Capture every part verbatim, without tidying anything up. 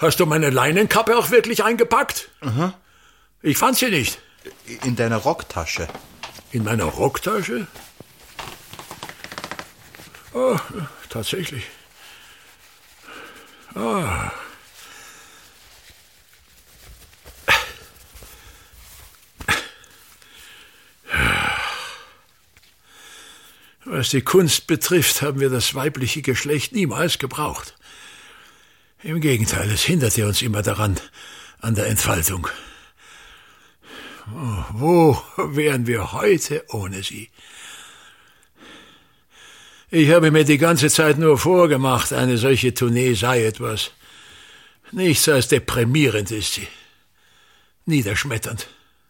Hast du meine Leinenkappe auch wirklich eingepackt? Aha. Ich fand sie nicht. In deiner Rocktasche. In meiner Rocktasche? Oh, tatsächlich. Ah. Was die Kunst betrifft, haben wir das weibliche Geschlecht niemals gebraucht. Im Gegenteil, es hinderte uns immer daran, an der Entfaltung. Oh, wo wären wir heute ohne sie? Ich habe mir die ganze Zeit nur vorgemacht, eine solche Tournee sei etwas. Nichts als deprimierend ist sie. Niederschmetternd.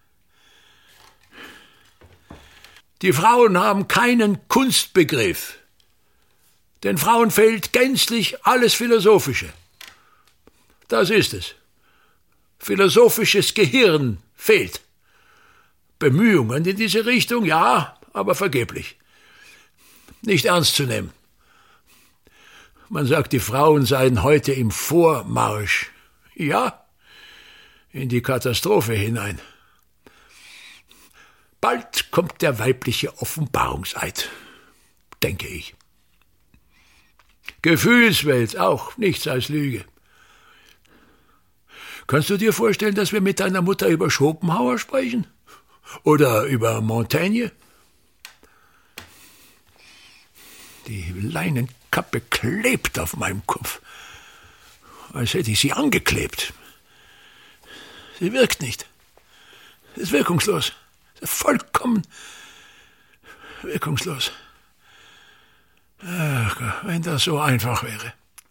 Die Frauen haben keinen Kunstbegriff. Den Frauen fehlt gänzlich alles Philosophische. Das ist es. Philosophisches Gehirn fehlt. Bemühungen in diese Richtung, ja, aber vergeblich. Nicht ernst zu nehmen. Man sagt, die Frauen seien heute im Vormarsch. Ja, in die Katastrophe hinein. Bald kommt der weibliche Offenbarungseid, denke ich. Gefühlswelt auch, nichts als Lüge. Kannst du dir vorstellen, dass wir mit deiner Mutter über Schopenhauer sprechen? Oder über Montaigne? Die Leinenkappe klebt auf meinem Kopf, als hätte ich sie angeklebt. Sie wirkt nicht. Sie ist wirkungslos. Sie ist vollkommen wirkungslos. Ach Gott, wenn das so einfach wäre.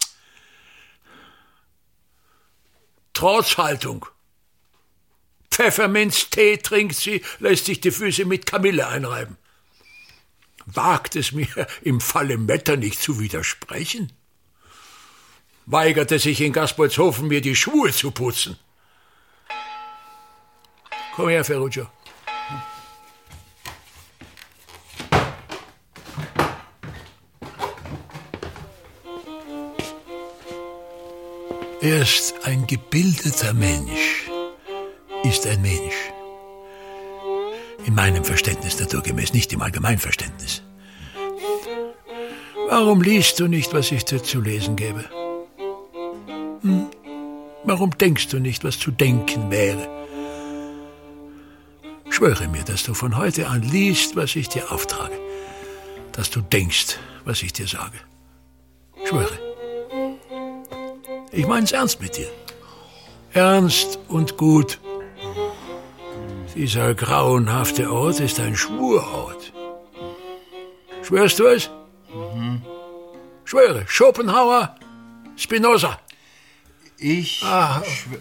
Trotzhaltung. Pfefferminztee trinkt sie, lässt sich die Füße mit Kamille einreiben. Wagt es mir, im Falle Metternich zu widersprechen? Weigerte sich in Gaspoldshofen, mir die Schuhe zu putzen. Komm her, Ferruccio. Erst ein gebildeter Mensch ist ein Mensch. In meinem Verständnis naturgemäß, nicht im Allgemeinverständnis. Warum liest du nicht, was ich dir zu lesen gebe? Hm? Warum denkst du nicht, was zu denken wäre? Schwöre mir, dass du von heute an liest, was ich dir auftrage. Dass du denkst, was ich dir sage. Schwöre. Ich mein's ernst mit dir. Ernst und gut. Dieser grauenhafte Ort ist ein Schwurort. Schwörst du es? Mhm. Schwöre. Schopenhauer, Spinoza. Ich ah. schwöre.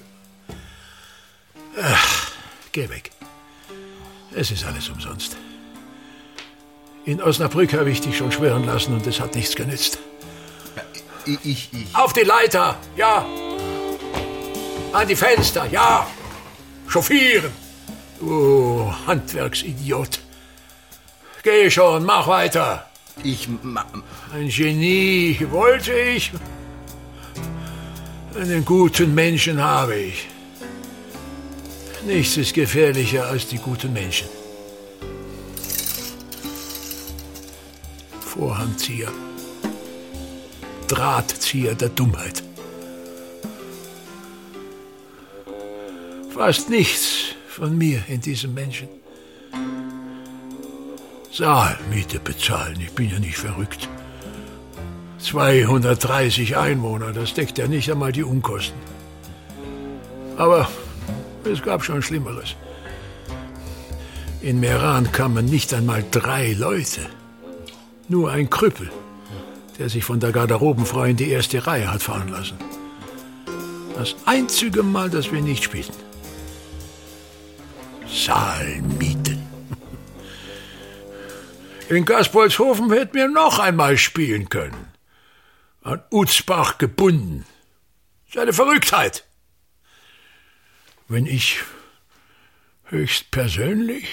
Ach, geh weg. Es ist alles umsonst. In Osnabrück habe ich dich schon schwören lassen und es hat nichts genützt. Ich, ich, ich. Auf die Leiter, ja. An die Fenster, ja. Chauffieren. Oh, Handwerksidiot. Geh schon, mach weiter. Ich... Ma Ein Genie wollte ich. Einen guten Menschen habe ich. Nichts ist gefährlicher als die guten Menschen. Vorhangzieher. Drahtzieher der Dummheit. Fast nichts von mir in diesem Menschen. Saalmiete bezahlen, ich bin ja nicht verrückt. zweihundertdreißig Einwohner, das deckt ja nicht einmal die Unkosten. Aber es gab schon Schlimmeres. In Meran kamen nicht einmal drei Leute. Nur ein Krüppel, der sich von der Garderobenfrau in die erste Reihe hat fahren lassen. Das einzige Mal, dass wir nicht spielten. Saalmieten. In Gaspoldshofen hätten wir noch einmal spielen können. An Utzbach gebunden. Das ist eine Verrücktheit. Wenn ich höchst persönlich...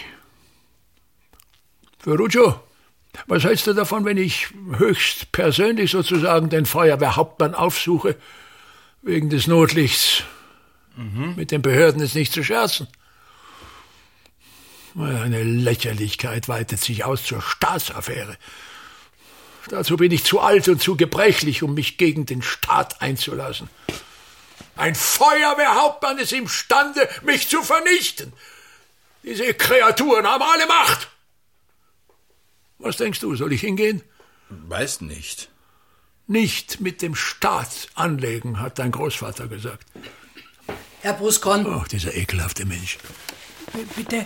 Ferruccio, was hältst du davon, wenn ich höchst persönlich sozusagen den Feuerwehrhauptmann aufsuche Wegen des Notlichts. Mhm. Mit den Behörden ist nicht zu scherzen. Eine Lächerlichkeit weitet sich aus zur Staatsaffäre. Dazu bin ich zu alt und zu gebrechlich, um mich gegen den Staat einzulassen. Ein Feuerwehrhauptmann ist imstande, mich zu vernichten. Diese Kreaturen haben alle Macht. Was denkst du, soll ich hingehen? Weiß nicht. Nicht mit dem Staat anlegen, hat dein Großvater gesagt. Herr Bruskon. Oh, dieser ekelhafte Mensch. Bitte.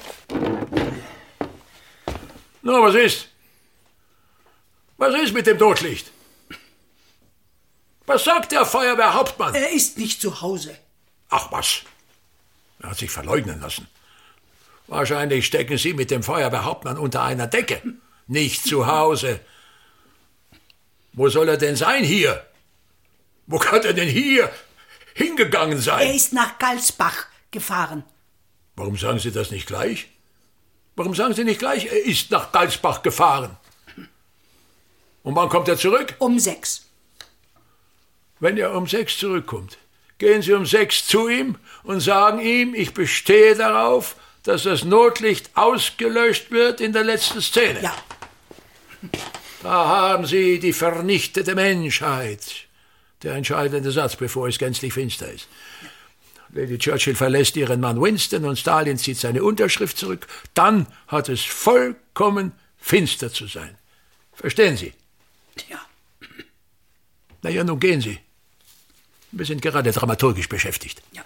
Na, was ist? Was ist mit dem Notlicht? Was sagt der Feuerwehrhauptmann? Er ist nicht zu Hause. Ach was. Er hat sich verleugnen lassen. Wahrscheinlich stecken Sie mit dem Feuerwehrhauptmann unter einer Decke. Nicht zu Hause. Wo soll er denn sein hier? Wo kann er denn hier hingegangen sein? Er ist nach Galsbach gefahren. Warum sagen Sie das nicht gleich? Warum sagen Sie nicht gleich, er ist nach Galsbach gefahren? Und wann kommt er zurück? Um sechs. Wenn er um sechs zurückkommt, gehen Sie um sechs zu ihm und sagen ihm, ich bestehe darauf, dass das Notlicht ausgelöscht wird in der letzten Szene. Ja. Da haben Sie die vernichtete Menschheit. Der entscheidende Satz, bevor es gänzlich finster ist. Lady Churchill verlässt ihren Mann Winston und Stalin zieht seine Unterschrift zurück. Dann hat es vollkommen finster zu sein. Verstehen Sie? Ja. Na ja, nun gehen Sie. Wir sind gerade dramaturgisch beschäftigt. Ja.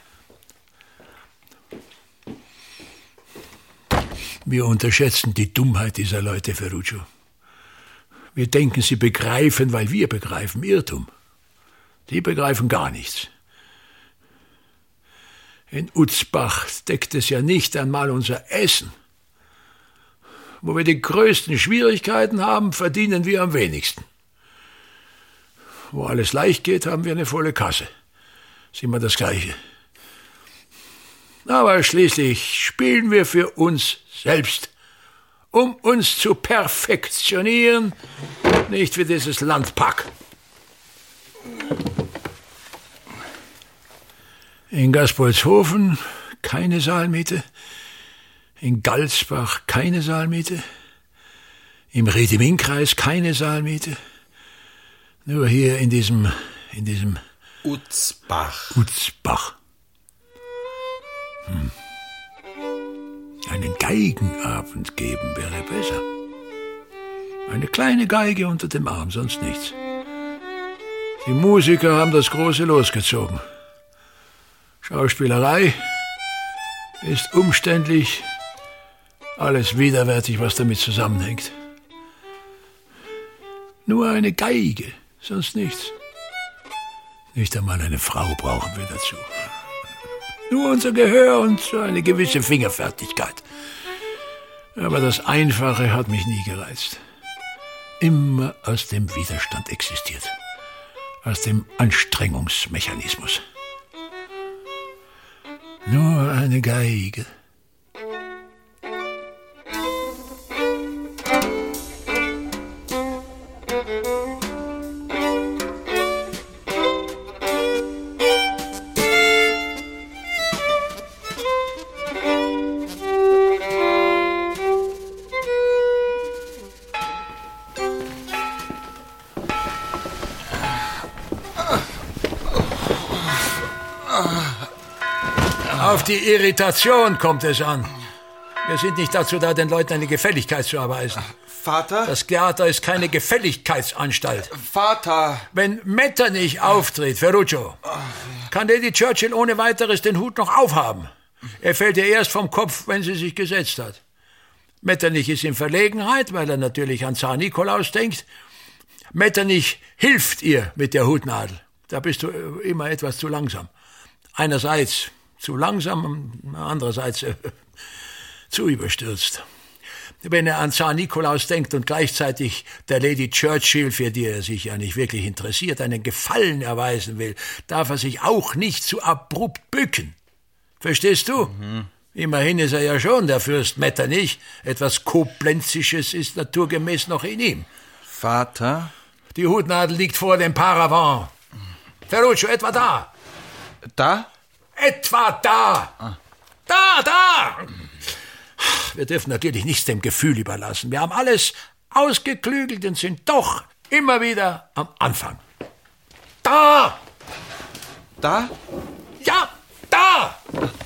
Wir unterschätzen die Dummheit dieser Leute, Ferruccio. Wir denken, sie begreifen, weil wir begreifen. Irrtum. Die begreifen gar nichts. In Utzbach deckt es ja nicht einmal unser Essen. Wo wir die größten Schwierigkeiten haben, verdienen wir am wenigsten. Wo alles leicht geht, haben wir eine volle Kasse. Ist immer das Gleiche. Aber schließlich spielen wir für uns selbst, um uns zu perfektionieren, nicht für dieses Landpack. In Gaspoldshofen keine Saalmiete, in Galsbach keine Saalmiete, im Ried-im-Innkreis keine Saalmiete, nur hier in diesem, in diesem Utzbach. Utzbach. Hm. Einen Geigenabend geben wäre besser. Eine kleine Geige unter dem Arm, sonst nichts. Die Musiker haben das Große losgezogen. Schauspielerei ist umständlich, alles widerwärtig, was damit zusammenhängt. Nur eine Geige, sonst nichts. Nicht einmal eine Frau brauchen wir dazu. Nur unser Gehör und so eine gewisse Fingerfertigkeit. Aber das Einfache hat mich nie gereizt. Immer aus dem Widerstand existiert. Aus dem Anstrengungsmechanismus. Nur eine Geige. Auf die Irritation kommt es an. Wir sind nicht dazu da, den Leuten eine Gefälligkeit zu erweisen. Vater? Das Theater ist keine Gefälligkeitsanstalt. Vater! Wenn Metternich auftritt, Ferruccio, kann Lady Churchill ohne weiteres den Hut noch aufhaben. Er fällt ihr erst vom Kopf, wenn sie sich gesetzt hat. Metternich ist in Verlegenheit, weil er natürlich an Zar Nikolaus denkt. Metternich hilft ihr mit der Hutnadel. Da bist du immer etwas zu langsam. Einerseits zu langsam, andererseits äh, zu überstürzt. Wenn er an Zar Nikolaus denkt und gleichzeitig der Lady Churchill, für die er sich ja nicht wirklich interessiert, einen Gefallen erweisen will, darf er sich auch nicht zu abrupt bücken. Verstehst du? Mhm. Immerhin ist er ja schon der Fürst Metternich. Etwas Koblenzisches ist naturgemäß noch in ihm. Vater? Die Hutnadel liegt vor dem Paravent. Ferruccio, etwa da. Da? Etwa da. Ah. Da, da. Wir dürfen natürlich nichts dem Gefühl überlassen. Wir haben alles ausgeklügelt und sind doch immer wieder am Anfang. Da! Da? Ja, da!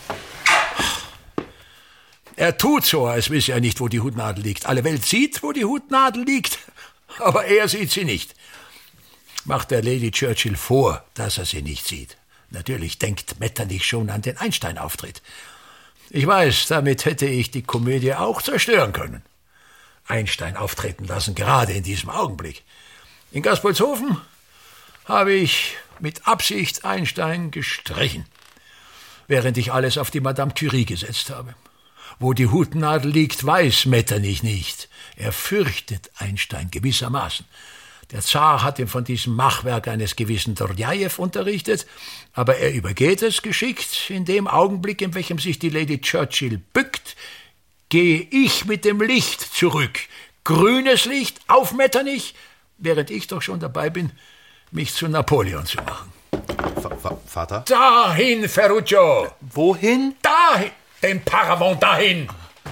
Er tut so, als wisse er nicht, wo die Hutnadel liegt. Alle Welt sieht, wo die Hutnadel liegt, aber er sieht sie nicht. Macht der Lady Churchill vor, dass er sie nicht sieht. Natürlich denkt Metternich schon an den Einstein-Auftritt. Ich weiß, damit hätte ich die Komödie auch zerstören können. Einstein auftreten lassen, gerade in diesem Augenblick. In Gaspolshofen habe ich mit Absicht Einstein gestrichen, während ich alles auf die Madame Curie gesetzt habe. Wo die Hutnadel liegt, weiß Metternich nicht. Er fürchtet Einstein gewissermaßen. Der Zar hat ihm von diesem Machwerk eines gewissen Dorjajew unterrichtet, aber er übergeht es geschickt. In dem Augenblick, in welchem sich die Lady Churchill bückt, gehe ich mit dem Licht zurück. Grünes Licht auf Metternich, während ich doch schon dabei bin, mich zu Napoleon zu machen. V- Vater? Dahin, Ferruccio! Wohin? Dahin! Den Paravent dahin!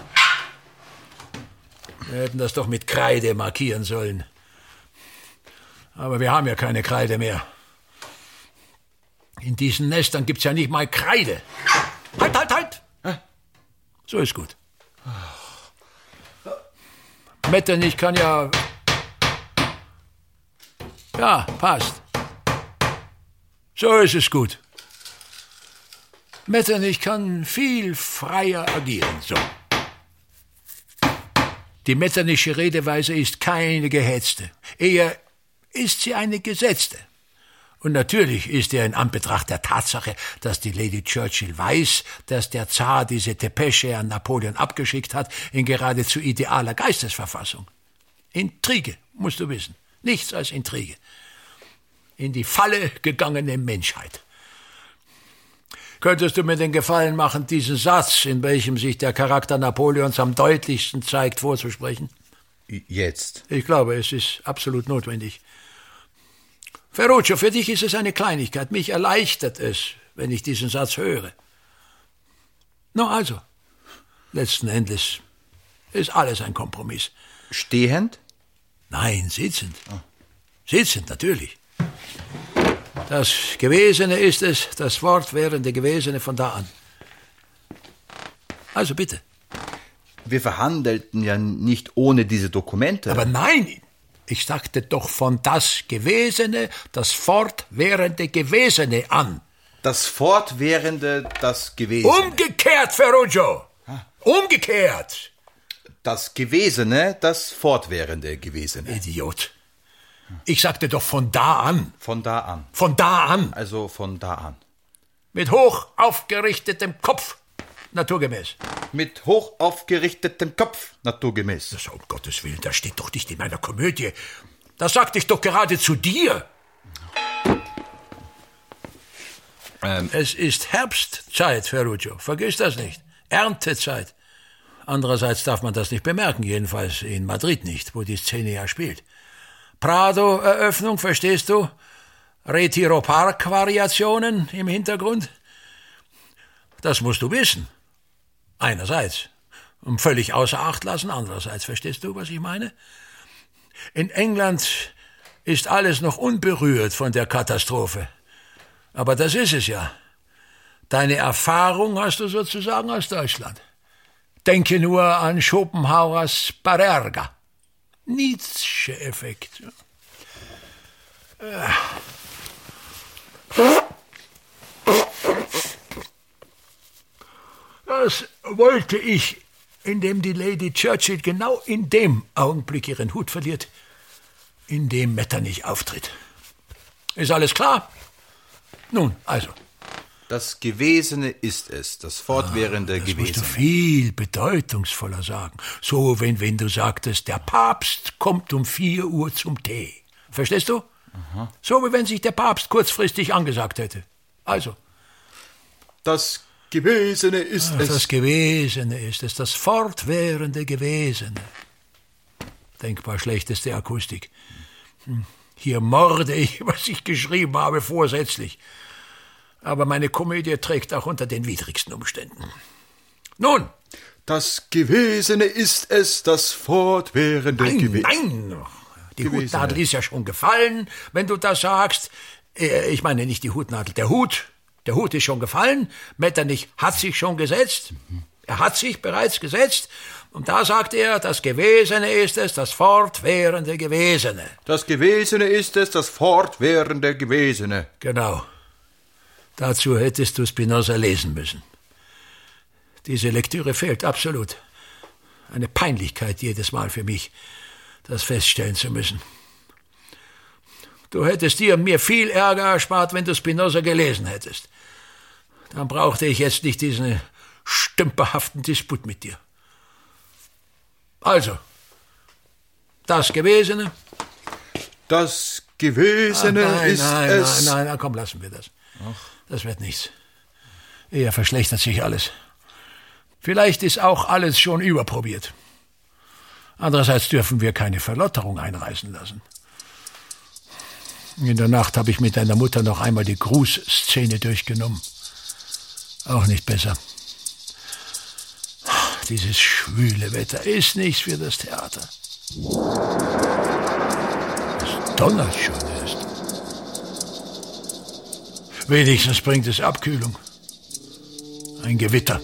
Wir hätten das doch mit Kreide markieren sollen. Aber wir haben ja keine Kreide mehr. In diesen Nestern gibt's ja nicht mal Kreide. Halt, halt, halt! So ist gut. Metternich kann ja... Ja, passt. So ist es gut. Metternich kann viel freier agieren, so. Die metternichsche Redeweise ist keine gehetzte. Eher ist sie eine gesetzte. Und natürlich ist er in Anbetracht der Tatsache, dass die Lady Churchill weiß, dass der Zar diese Depesche an Napoleon abgeschickt hat, in geradezu idealer Geistesverfassung. Intrige, musst du wissen. Nichts als Intrige. In die Falle gegangene Menschheit. Könntest du mir den Gefallen machen, diesen Satz, in welchem sich der Charakter Napoleons am deutlichsten zeigt, vorzusprechen? Jetzt. Ich glaube, es ist absolut notwendig. Ferruccio, für dich ist es eine Kleinigkeit. Mich erleichtert es, wenn ich diesen Satz höre. No, also, letzten Endes ist alles ein Kompromiss. Stehend? Nein, sitzend. Sitzend, natürlich. Das Gewesene ist es, das fortwährende Gewesene von da an. Also bitte. Wir verhandelten ja nicht ohne diese Dokumente. Aber nein, ich sagte doch von das Gewesene, das fortwährende Gewesene an. Das fortwährende, das Gewesene. Umgekehrt, Ferruccio. Umgekehrt. Das Gewesene, das fortwährende Gewesene. Idiot. Ich sagte doch von da an. Von da an. Von da an. Also von da an. Mit hoch aufgerichtetem Kopf. Naturgemäß. Mit hoch aufgerichtetem Kopf. Naturgemäß. Das, um Gottes Willen, das steht doch nicht in meiner Komödie. Das sagte ich doch gerade zu dir. Ähm. Es ist Herbstzeit, Ferruccio. Vergiss das nicht. Erntezeit. Andererseits darf man das nicht bemerken, jedenfalls in Madrid nicht, wo die Szene ja spielt. Prado-Eröffnung, verstehst du? Retiro-Park-Variationen im Hintergrund? Das musst du wissen. Einerseits. Und völlig außer Acht lassen, andererseits. Verstehst du, was ich meine? In England ist alles noch unberührt von der Katastrophe. Aber das ist es ja. Deine Erfahrung hast du sozusagen aus Deutschland. Denke nur an Schopenhauers Parerga. Nietzsche-Effekt. Das wollte ich, indem die Lady Churchill genau in dem Augenblick ihren Hut verliert, in dem Metternich auftritt. Ist alles klar? Nun, also. Das Gewesene ist es, das fortwährende ah, das Gewesene. Das musst du viel bedeutungsvoller sagen. So, wenn, wenn du sagtest, der Papst kommt um vier Uhr zum Tee. Verstehst du? Aha. So, wie wenn sich der Papst kurzfristig angesagt hätte. Also. Das Gewesene ist Ach, es. Das Gewesene ist es, das fortwährende Gewesene. Denkbar schlechteste Akustik. Hier morde ich, was ich geschrieben habe, vorsätzlich. Aber meine Komödie trägt auch unter den widrigsten Umständen. Nun! Das Gewesene ist es, das fortwährende Nein, Gewesene. nein! Die Gewesene. Hutnadel ist ja schon gefallen, wenn du das sagst. Äh, Ich meine nicht die Hutnadel, der Hut. Der Hut ist schon gefallen. Metternich hat sich schon gesetzt. Er hat sich bereits gesetzt. Und da sagt er, das Gewesene ist es, das fortwährende Gewesene. Das Gewesene ist es, das fortwährende Gewesene. Genau. Dazu hättest du Spinoza lesen müssen. Diese Lektüre fehlt absolut. Eine Peinlichkeit jedes Mal für mich, das feststellen zu müssen. Du hättest dir und mir viel Ärger erspart, wenn du Spinoza gelesen hättest. Dann brauchte ich jetzt nicht diesen stümperhaften Disput mit dir. Also, das Gewesene. Das Gewesene Ah, nein, ist nein, es. Nein, nein, nein, komm, lassen wir das. Das wird nichts. Eher verschlechtert sich alles. Vielleicht ist auch alles schon überprobiert. Andererseits dürfen wir keine Verlotterung einreißen lassen. In der Nacht habe ich mit deiner Mutter noch einmal die Grußszene durchgenommen. Auch nicht besser. Dieses schwüle Wetter ist nichts für das Theater. Es donnert schon erst. Wenigstens bringt es Abkühlung. Ein Gewitter.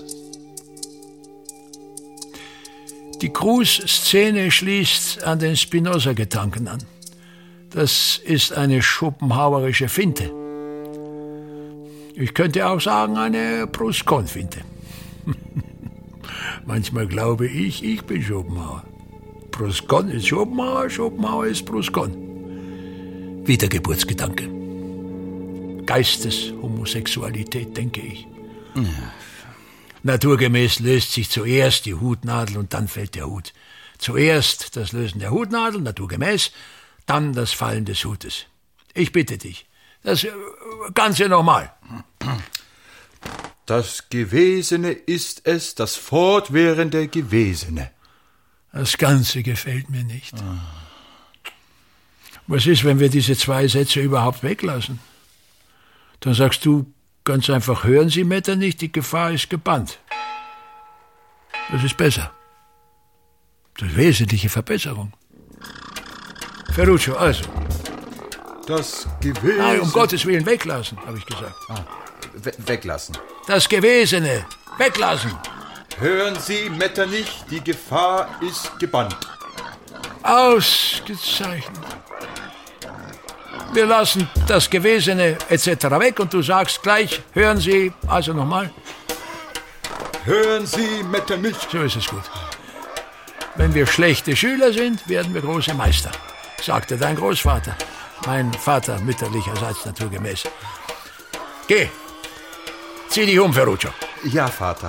Die Grußszene schließt an den Spinoza-Gedanken an. Das ist eine schopenhauerische Finte. Ich könnte auch sagen, eine Proust-Kohn-Finte. Manchmal glaube ich, ich bin Schopenhauer. Proust-Kohn ist Schopenhauer, Schopenhauer ist Proust-Kohn. Wiedergeburtsgedanke. Geisteshomosexualität, denke ich. Ja. Naturgemäß löst sich zuerst die Hutnadel und dann fällt der Hut. Zuerst das Lösen der Hutnadel, naturgemäß, dann das Fallen des Hutes. Ich bitte dich, das Ganze nochmal. Das Gewesene ist es, das fortwährende Gewesene. Das Ganze gefällt mir nicht. Was ist, wenn wir diese zwei Sätze überhaupt weglassen? Dann sagst du ganz einfach, hören Sie, Metternich, die Gefahr ist gebannt. Das ist besser. Das ist wesentliche Verbesserung. Ferruccio, also. Das Gewesene... Nein, um Gottes Willen weglassen, habe ich gesagt. Ah, we weglassen. Das Gewesene weglassen. Hören Sie, Metternich, die Gefahr ist gebannt. Ausgezeichnet. Wir lassen das Gewesene et cetera weg und du sagst gleich, hören Sie, also nochmal. Hören Sie, Metternich. So ist es gut. Wenn wir schlechte Schüler sind, werden wir große Meister, sagte dein Großvater. Mein Vater mütterlicherseits naturgemäß. Geh, zieh dich um, Ferruccio. Ja, Vater.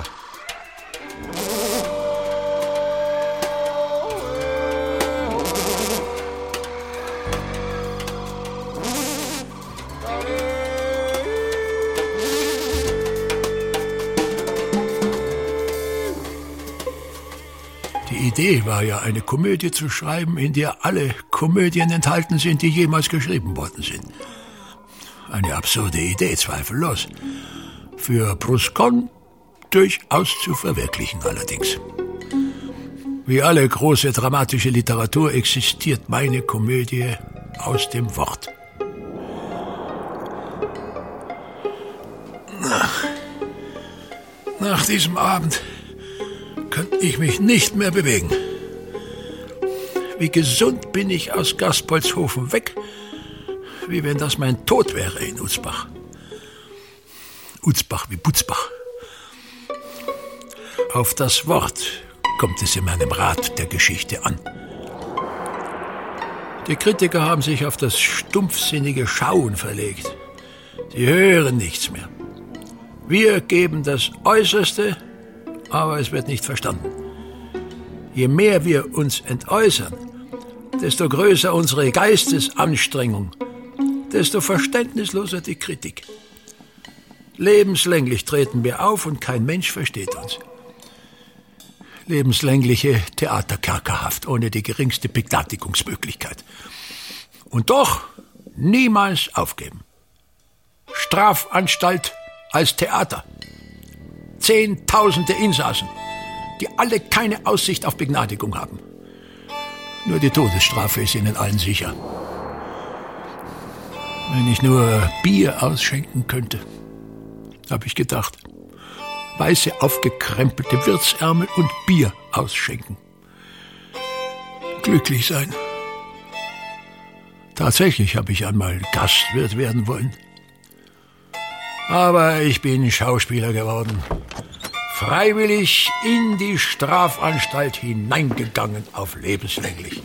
Die Idee war ja, eine Komödie zu schreiben, in der alle Komödien enthalten sind, die jemals geschrieben worden sind. Eine absurde Idee, zweifellos. Für Proust-Kohn durchaus zu verwirklichen allerdings. Wie alle große dramatische Literatur existiert meine Komödie aus dem Wort. Nach, nach diesem Abend kann ich mich nicht mehr bewegen. Wie gesund bin ich aus Gaspoldshofen weg, wie wenn das mein Tod wäre in Utzbach. Utzbach wie Butzbach. Auf das Wort kommt es in meinem Rat der Geschichte an. Die Kritiker haben sich auf das stumpfsinnige Schauen verlegt. Sie hören nichts mehr. Wir geben das Äußerste, aber es wird nicht verstanden. Je mehr wir uns entäußern, desto größer unsere Geistesanstrengung, desto verständnisloser die Kritik. Lebenslänglich treten wir auf und kein Mensch versteht uns. Lebenslängliche Theaterkerkerhaft, ohne die geringste Begnadigungsmöglichkeit. Und doch niemals aufgeben. Strafanstalt als Theater. Zehntausende Insassen, die alle keine Aussicht auf Begnadigung haben. Nur die Todesstrafe ist ihnen allen sicher. Wenn ich nur Bier ausschenken könnte, habe ich gedacht. Weiße, aufgekrempelte Wirtsärmel und Bier ausschenken. Glücklich sein. Tatsächlich habe ich einmal Gastwirt werden wollen. Aber ich bin Schauspieler geworden. Freiwillig in die Strafanstalt hineingegangen auf lebenslänglich.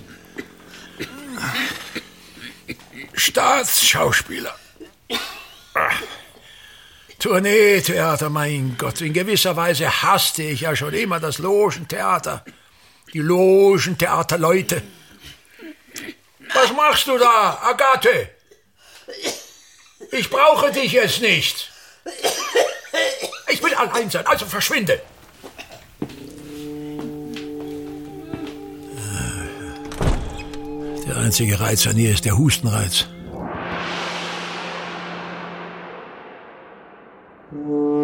Staatsschauspieler. Tourneetheater, mein Gott. In gewisser Weise hasste ich ja schon immer das Logentheater. Die Logentheaterleute. Was machst du da, Agathe? Ich brauche dich jetzt nicht. Ich will allein sein, also verschwinde. Der einzige Reiz an ihr ist der Hustenreiz.